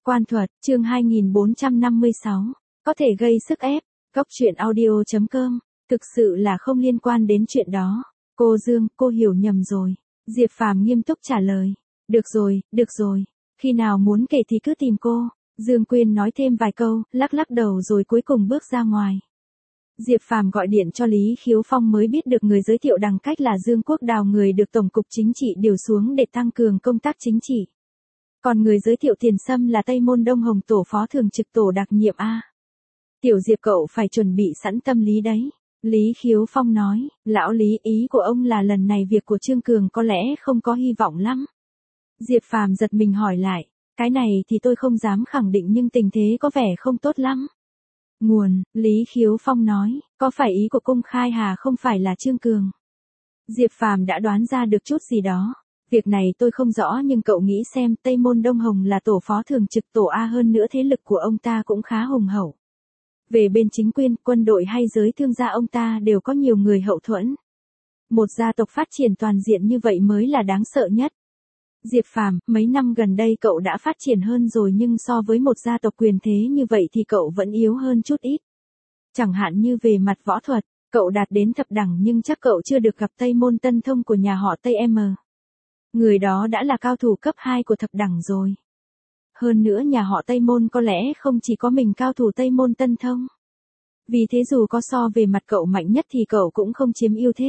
Quan thuật, chương 2456, có thể gây sức ép, góc truyện audio.com, thực sự là không liên quan đến chuyện đó. Cô Dương, cô hiểu nhầm rồi. Diệp Phàm nghiêm túc trả lời. Được rồi, khi nào muốn kể thì cứ tìm cô. Dương Quyên nói thêm vài câu, lắc lắc đầu rồi cuối cùng bước ra ngoài. Diệp Phàm gọi điện cho Lý Khiếu Phong mới biết được người giới thiệu đằng cách là Dương Quốc Đào, người được Tổng cục Chính trị điều xuống để tăng cường công tác chính trị. Còn người giới thiệu Tiền Sâm là Tây Môn Đông Hồng, tổ phó thường trực tổ đặc nhiệm A. Tiểu Diệp, cậu phải chuẩn bị sẵn tâm lý đấy. Lý Khiếu Phong nói, lão Lý, ý của ông là lần này việc của Trương Cường có lẽ không có hy vọng lắm. Diệp Phàm giật mình hỏi lại, cái này thì tôi không dám khẳng định nhưng tình thế có vẻ không tốt lắm. Nguồn, Lý Khiếu Phong nói, có phải ý của Cung Khai Hà không phải là Trương Cường? Diệp Phàm đã đoán ra được chút gì đó. Việc này tôi không rõ nhưng cậu nghĩ xem, Tây Môn Đông Hồng là tổ phó thường trực tổ A, hơn nữa thế lực của ông ta cũng khá hùng hậu. Về bên chính quyền, quân đội hay giới thương gia ông ta đều có nhiều người hậu thuẫn. Một gia tộc phát triển toàn diện như vậy mới là đáng sợ nhất. Diệp Phàm, mấy năm gần đây cậu đã phát triển hơn rồi nhưng so với một gia tộc quyền thế như vậy thì cậu vẫn yếu hơn chút ít. Chẳng hạn như về mặt võ thuật, cậu đạt đến thập đẳng nhưng chắc cậu chưa được gặp Tây Môn Tân Thông của nhà họ Tây M. Người đó đã là cao thủ cấp 2 của thập đẳng rồi. Hơn nữa nhà họ Tây Môn có lẽ không chỉ có mình cao thủ Tây Môn Tân Thông. Vì thế dù có so về mặt cậu mạnh nhất thì cậu cũng không chiếm ưu thế.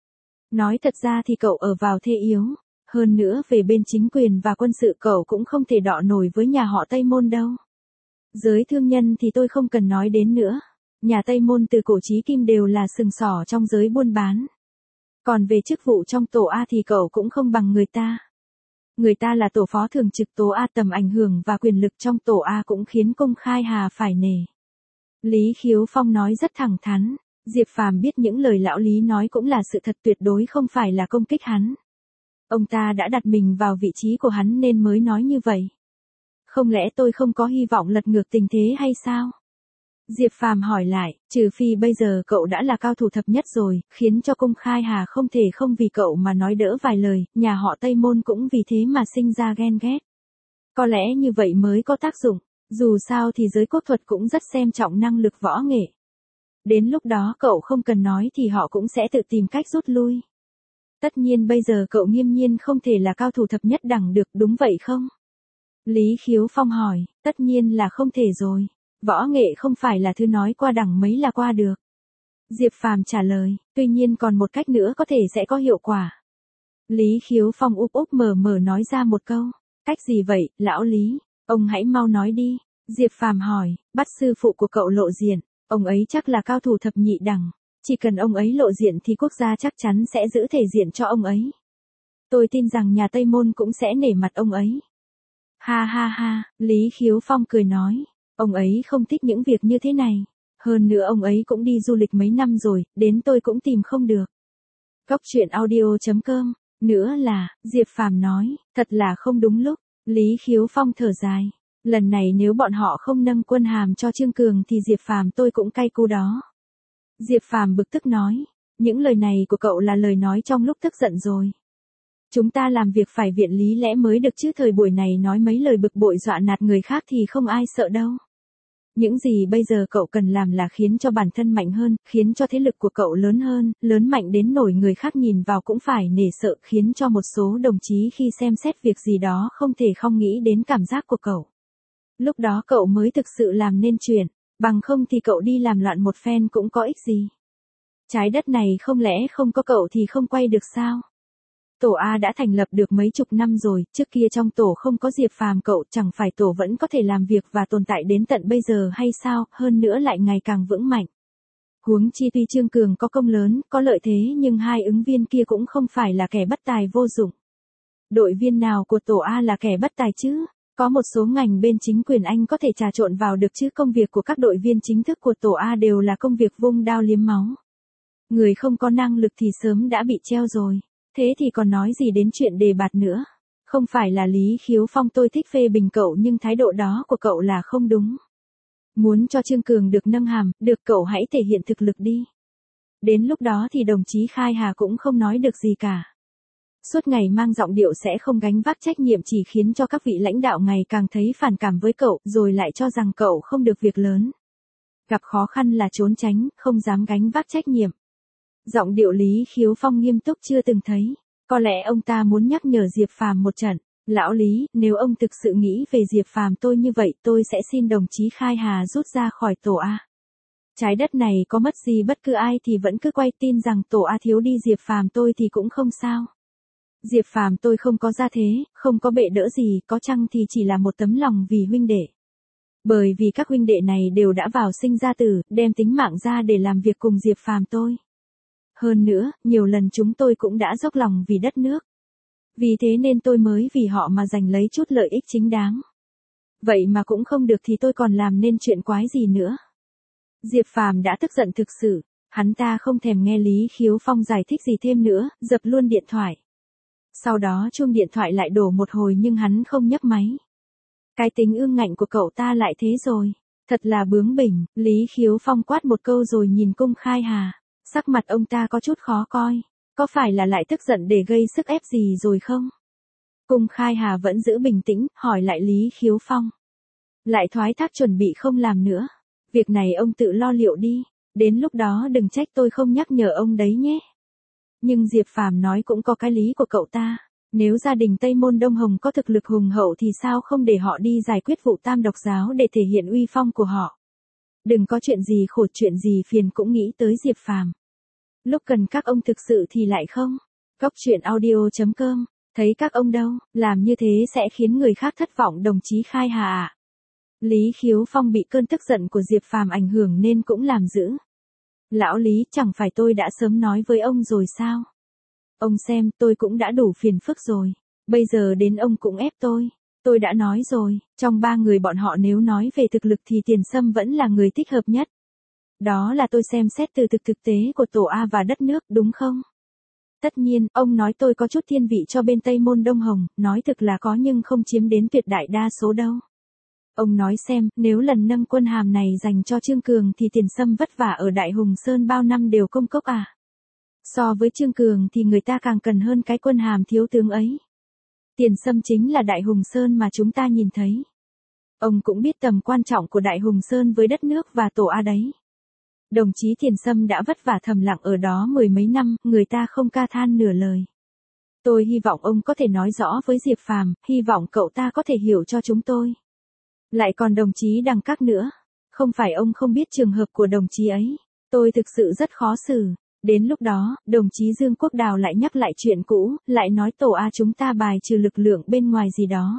Nói thật ra thì cậu ở vào thế yếu. Hơn nữa về bên chính quyền và quân sự cậu cũng không thể đọ nổi với nhà họ Tây Môn đâu. Giới thương nhân thì tôi không cần nói đến nữa. Nhà Tây Môn từ cổ chí kim đều là sừng sỏ trong giới buôn bán. Còn về chức vụ trong tổ A thì cậu cũng không bằng người ta. Người ta là tổ phó thường trực tổ A, tầm ảnh hưởng và quyền lực trong tổ A cũng khiến Cung Khai Hà phải nể. Lý Khiếu Phong nói rất thẳng thắn. Diệp Phàm biết những lời lão Lý nói cũng là sự thật, tuyệt đối không phải là công kích hắn. Ông ta đã đặt mình vào vị trí của hắn nên mới nói như vậy. Không lẽ tôi không có hy vọng lật ngược tình thế hay sao? Diệp Phàm hỏi lại, trừ phi bây giờ cậu đã là cao thủ thập nhất rồi, khiến cho Cung Khai Hà không thể không vì cậu mà nói đỡ vài lời, nhà họ Tây Môn cũng vì thế mà sinh ra ghen ghét. Có lẽ như vậy mới có tác dụng, dù sao thì giới quốc thuật cũng rất xem trọng năng lực võ nghệ. Đến lúc đó cậu không cần nói thì họ cũng sẽ tự tìm cách rút lui. Tất nhiên bây giờ cậu nghiêm nhiên không thể là cao thủ thập nhất đẳng được, đúng vậy không? Lý Khiếu Phong hỏi, tất nhiên là không thể rồi. Võ nghệ không phải là thứ nói qua đẳng mấy là qua được. Diệp Phàm trả lời, tuy nhiên còn một cách nữa có thể sẽ có hiệu quả. Lý Khiếu Phong úp úp mở mở nói ra một câu. Cách gì vậy, lão Lý? Ông hãy mau nói đi. Diệp Phàm hỏi, bắt sư phụ của cậu lộ diện. Ông ấy chắc là cao thủ thập nhị đẳng. Chỉ cần ông ấy lộ diện thì quốc gia chắc chắn sẽ giữ thể diện cho ông ấy. Tôi tin rằng nhà Tây Môn cũng sẽ nể mặt ông ấy. Ha ha ha, Lý Khiếu Phong cười nói. Ông ấy không thích những việc như thế này. Hơn nữa ông ấy cũng đi du lịch mấy năm rồi, đến tôi cũng tìm không được. Góc truyện audio.com. Nữa là, Diệp Phàm nói, thật là không đúng lúc. Lý Khiếu Phong thở dài. Lần này nếu bọn họ không nâng quân hàm cho Trương Cường thì Diệp Phàm tôi cũng cay cú đó. Diệp Phàm bực tức nói, những lời này của cậu là lời nói trong lúc tức giận rồi. Chúng ta làm việc phải viện lý lẽ mới được chứ, thời buổi này nói mấy lời bực bội dọa nạt người khác thì không ai sợ đâu. Những gì bây giờ cậu cần làm là khiến cho bản thân mạnh hơn, khiến cho thế lực của cậu lớn hơn, lớn mạnh đến nổi người khác nhìn vào cũng phải nể sợ, khiến cho một số đồng chí khi xem xét việc gì đó không thể không nghĩ đến cảm giác của cậu. Lúc đó cậu mới thực sự làm nên chuyện, bằng không thì cậu đi làm loạn một phen cũng có ích gì. Trái đất này không lẽ không có cậu thì không quay được sao? Tổ A đã thành lập được mấy chục năm rồi, trước kia trong tổ không có Diệp Phàm cậu, chẳng phải tổ vẫn có thể làm việc và tồn tại đến tận bây giờ hay sao, hơn nữa lại ngày càng vững mạnh. Huống chi tuy Trương Cường có công lớn, có lợi thế nhưng hai ứng viên kia cũng không phải là kẻ bất tài vô dụng. Đội viên nào của tổ A là kẻ bất tài chứ? Có một số ngành bên chính quyền anh có thể trà trộn vào được chứ công việc của các đội viên chính thức của tổ A đều là công việc vung đao liếm máu. Người không có năng lực thì sớm đã bị treo rồi. Thế thì còn nói gì đến chuyện đề bạt nữa. Không phải là Lý Khiếu Phong tôi thích phê bình cậu nhưng thái độ đó của cậu là không đúng. Muốn cho Trương Cường được nâng hàm, được cậu hãy thể hiện thực lực đi. Đến lúc đó thì đồng chí Khai Hà cũng không nói được gì cả. Suốt ngày mang giọng điệu sẽ không gánh vác trách nhiệm chỉ khiến cho các vị lãnh đạo ngày càng thấy phản cảm với cậu, rồi lại cho rằng cậu không được việc lớn. Gặp khó khăn là trốn tránh, không dám gánh vác trách nhiệm. Giọng điệu Lý Khiếu Phong nghiêm túc chưa từng thấy. Có lẽ ông ta muốn nhắc nhở Diệp Phàm một trận. Lão Lý, nếu ông thực sự nghĩ về Diệp Phàm tôi như vậy tôi sẽ xin đồng chí Khai Hà rút ra khỏi tổ A. Trái đất này có mất gì bất cứ ai thì vẫn cứ quay tin rằng tổ A thiếu đi Diệp Phàm tôi thì cũng không sao. Diệp Phàm tôi không có gia thế, không có bệ đỡ gì, có chăng thì chỉ là một tấm lòng vì huynh đệ. Bởi vì các huynh đệ này đều đã vào sinh ra tử, đem tính mạng ra để làm việc cùng Diệp Phàm tôi. Hơn nữa, nhiều lần chúng tôi cũng đã dốc lòng vì đất nước. Vì thế nên tôi mới vì họ mà giành lấy chút lợi ích chính đáng. Vậy mà cũng không được thì tôi còn làm nên chuyện quái gì nữa. Diệp Phàm đã tức giận thực sự, hắn ta không thèm nghe Lý Khiếu Phong giải thích gì thêm nữa, dập luôn điện thoại. Sau đó chuông điện thoại lại đổ một hồi nhưng hắn không nhấc máy. Cái tính ương ngạnh của cậu ta lại thế rồi, thật là bướng bỉnh. Lý Khiếu Phong quát một câu rồi nhìn Cung Khai Hà, sắc mặt ông ta có chút khó coi, có phải là lại tức giận để gây sức ép gì rồi không? Cung Khai Hà vẫn giữ bình tĩnh, hỏi lại Lý Khiếu Phong. Lại thoái thác chuẩn bị không làm nữa, việc này ông tự lo liệu đi, đến lúc đó đừng trách tôi không nhắc nhở ông đấy nhé. Nhưng Diệp Phàm nói cũng có cái lý của cậu ta. Nếu gia đình Tây Môn Đông Hồng có thực lực hùng hậu thì sao không để họ đi giải quyết vụ Tam Độc Giáo để thể hiện uy phong của họ. Đừng có chuyện gì khổ chuyện gì phiền cũng nghĩ tới Diệp Phàm. Lúc cần các ông thực sự thì lại không. Góc truyện audio.com, thấy các ông đâu, làm như thế sẽ khiến người khác thất vọng đồng chí Khai Hà ạ. Lý Khiếu Phong bị cơn tức giận của Diệp Phàm ảnh hưởng nên cũng làm dữ. Lão Lý, chẳng phải tôi đã sớm nói với ông rồi sao? Ông xem, tôi cũng đã đủ phiền phức rồi. Bây giờ đến ông cũng ép tôi. Tôi đã nói rồi, trong ba người bọn họ nếu nói về thực lực thì Tiền Sâm vẫn là người thích hợp nhất. Đó là tôi xem xét từ thực tế của tổ A và đất nước, đúng không? Tất nhiên, ông nói tôi có chút thiên vị cho bên Tây Môn Đông Hồng, nói thực là có nhưng không chiếm đến tuyệt đại đa số đâu. Ông nói xem, nếu lần nâng quân hàm này dành cho Trương Cường thì Tiền Sâm vất vả ở Đại Hùng Sơn bao năm đều công cốc à? So với Trương Cường thì người ta càng cần hơn cái quân hàm thiếu tướng ấy. Tiền Sâm chính là Đại Hùng Sơn mà chúng ta nhìn thấy. Ông cũng biết tầm quan trọng của Đại Hùng Sơn với đất nước và tổ A đấy. Đồng chí Tiền Sâm đã vất vả thầm lặng ở đó mười mấy năm, người ta không ca than nửa lời. Tôi hy vọng ông có thể nói rõ với Diệp Phàm, hy vọng cậu ta có thể hiểu cho chúng tôi. Lại còn đồng chí Đằng Các nữa. Không phải ông không biết trường hợp của đồng chí ấy. Tôi thực sự rất khó xử. Đến lúc đó, đồng chí Dương Quốc Đào lại nhắc lại chuyện cũ, lại nói tổ A chúng ta bài trừ lực lượng bên ngoài gì đó.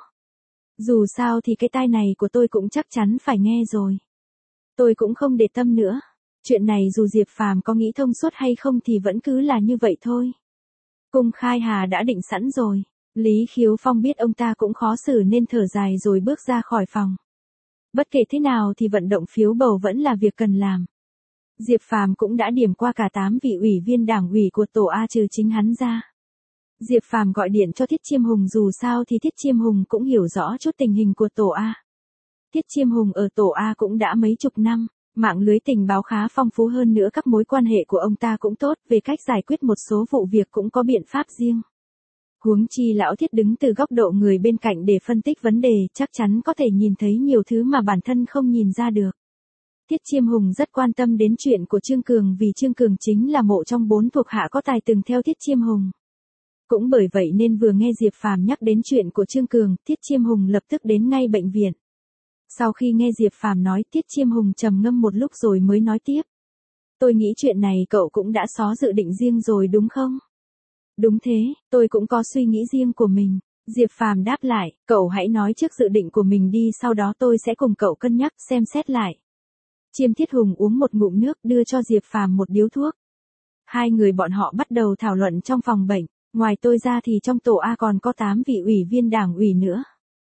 Dù sao thì cái tai này của tôi cũng chắc chắn phải nghe rồi. Tôi cũng không để tâm nữa. Chuyện này dù Diệp Phàm có nghĩ thông suốt hay không thì vẫn cứ là như vậy thôi. Cung Khai Hà đã định sẵn rồi. Lý Khiếu Phong biết ông ta cũng khó xử nên thở dài rồi bước ra khỏi phòng. Bất kể thế nào thì vận động phiếu bầu vẫn là việc cần làm. Diệp Phàm cũng đã điểm qua cả 8 vị ủy viên đảng ủy của tổ A trừ chính hắn ra. Diệp Phàm gọi điện cho Thiết Chiêm Hùng dù sao thì Thiết Chiêm Hùng cũng hiểu rõ chút tình hình của tổ A. Thiết Chiêm Hùng ở tổ A cũng đã mấy chục năm, mạng lưới tình báo khá phong phú hơn nữa các mối quan hệ của ông ta cũng tốt, về cách giải quyết một số vụ việc cũng có biện pháp riêng. Huống chi lão Thiết đứng từ góc độ người bên cạnh để phân tích vấn đề, chắc chắn có thể nhìn thấy nhiều thứ mà bản thân không nhìn ra được. Thiết Chiêm Hùng rất quan tâm đến chuyện của Trương Cường vì Trương Cường chính là một trong 4 thuộc hạ có tài từng theo Thiết Chiêm Hùng. Cũng bởi vậy nên vừa nghe Diệp Phàm nhắc đến chuyện của Trương Cường, Thiết Chiêm Hùng lập tức đến ngay bệnh viện. Sau khi nghe Diệp Phàm nói, Thiết Chiêm Hùng trầm ngâm một lúc rồi mới nói tiếp. Tôi nghĩ chuyện này cậu cũng đã có dự định riêng rồi đúng không? Đúng thế, tôi cũng có suy nghĩ riêng của mình. Diệp Phàm đáp lại, cậu hãy nói trước dự định của mình đi, sau đó tôi sẽ cùng cậu cân nhắc xem xét lại. Chiêm Thiết Hùng uống một ngụm nước đưa cho Diệp Phàm một điếu thuốc. Hai người bọn họ bắt đầu thảo luận trong phòng bệnh, ngoài tôi ra thì trong tổ A còn có 8 vị ủy viên đảng ủy nữa.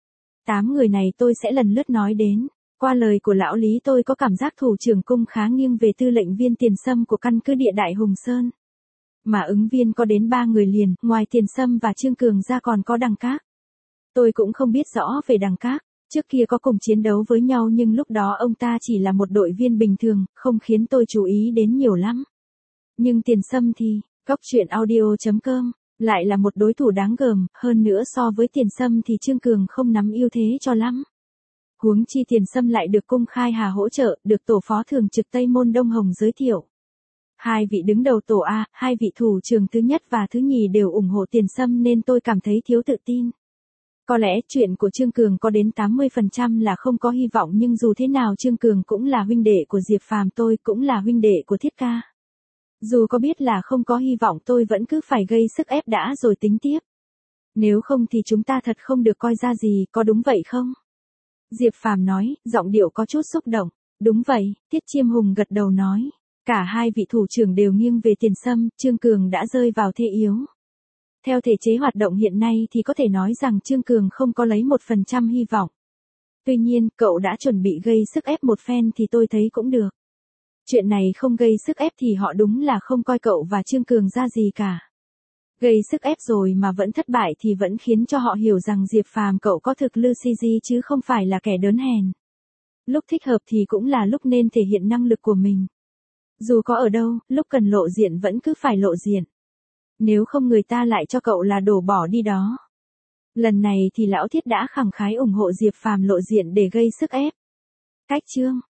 8 người này tôi sẽ lần lượt nói đến. Qua lời của lão Lý tôi có cảm giác thủ trưởng cung khá nghiêng về tư lệnh viên Tiền Sâm của căn cứ địa Đại Hùng Sơn. Mà ứng viên có đến 3 người liền, ngoài Tiền Sâm và Trương Cường ra còn có Đằng Các. Tôi cũng không biết rõ về Đằng Các, trước kia có cùng chiến đấu với nhau nhưng lúc đó ông ta chỉ là một đội viên bình thường, không khiến tôi chú ý đến nhiều lắm. Nhưng Tiền Sâm thì, góc truyện audio.com Lại là một đối thủ đáng gờm, hơn nữa so với Tiền Sâm thì Trương Cường không nắm ưu thế cho lắm. Huống chi Tiền Sâm lại được Cung Khai Hà hỗ trợ, được tổ phó thường trực Tây Môn Đông Hồng giới thiệu. Hai vị đứng đầu tổ A, hai vị thủ trưởng thứ nhất và thứ nhì đều ủng hộ Tiền Sâm nên tôi cảm thấy thiếu tự tin. Có lẽ chuyện của Trương Cường có đến 80% là không có hy vọng nhưng dù thế nào Trương Cường cũng là huynh đệ của Diệp Phàm, tôi cũng là huynh đệ của Thiết Ca. Dù có biết là không có hy vọng tôi vẫn cứ phải gây sức ép đã rồi tính tiếp. Nếu không thì chúng ta thật không được coi ra gì, có đúng vậy không? Diệp Phàm nói, giọng điệu có chút xúc động. Đúng vậy, Tiết Chiêm Hùng gật đầu nói. Cả hai vị thủ trưởng đều nghiêng về Tiền Sâm, Trương Cường đã rơi vào thế yếu. Theo thể chế hoạt động hiện nay thì có thể nói rằng Trương Cường không có lấy 1% hy vọng. Tuy nhiên, cậu đã chuẩn bị gây sức ép một phen thì tôi thấy cũng được. Chuyện này không gây sức ép thì họ đúng là không coi cậu và Trương Cường ra gì cả. Gây sức ép rồi mà vẫn thất bại thì vẫn khiến cho họ hiểu rằng Diệp Phàm cậu có thực lực gì chứ không phải là kẻ đớn hèn. Lúc thích hợp thì cũng là lúc nên thể hiện năng lực của mình. Dù có ở đâu, lúc cần lộ diện vẫn cứ phải lộ diện. Nếu không người ta lại cho cậu là đổ bỏ đi đó. Lần này thì Lão Thiết đã khẳng khái ủng hộ Diệp Phàm lộ diện để gây sức ép. Cách chương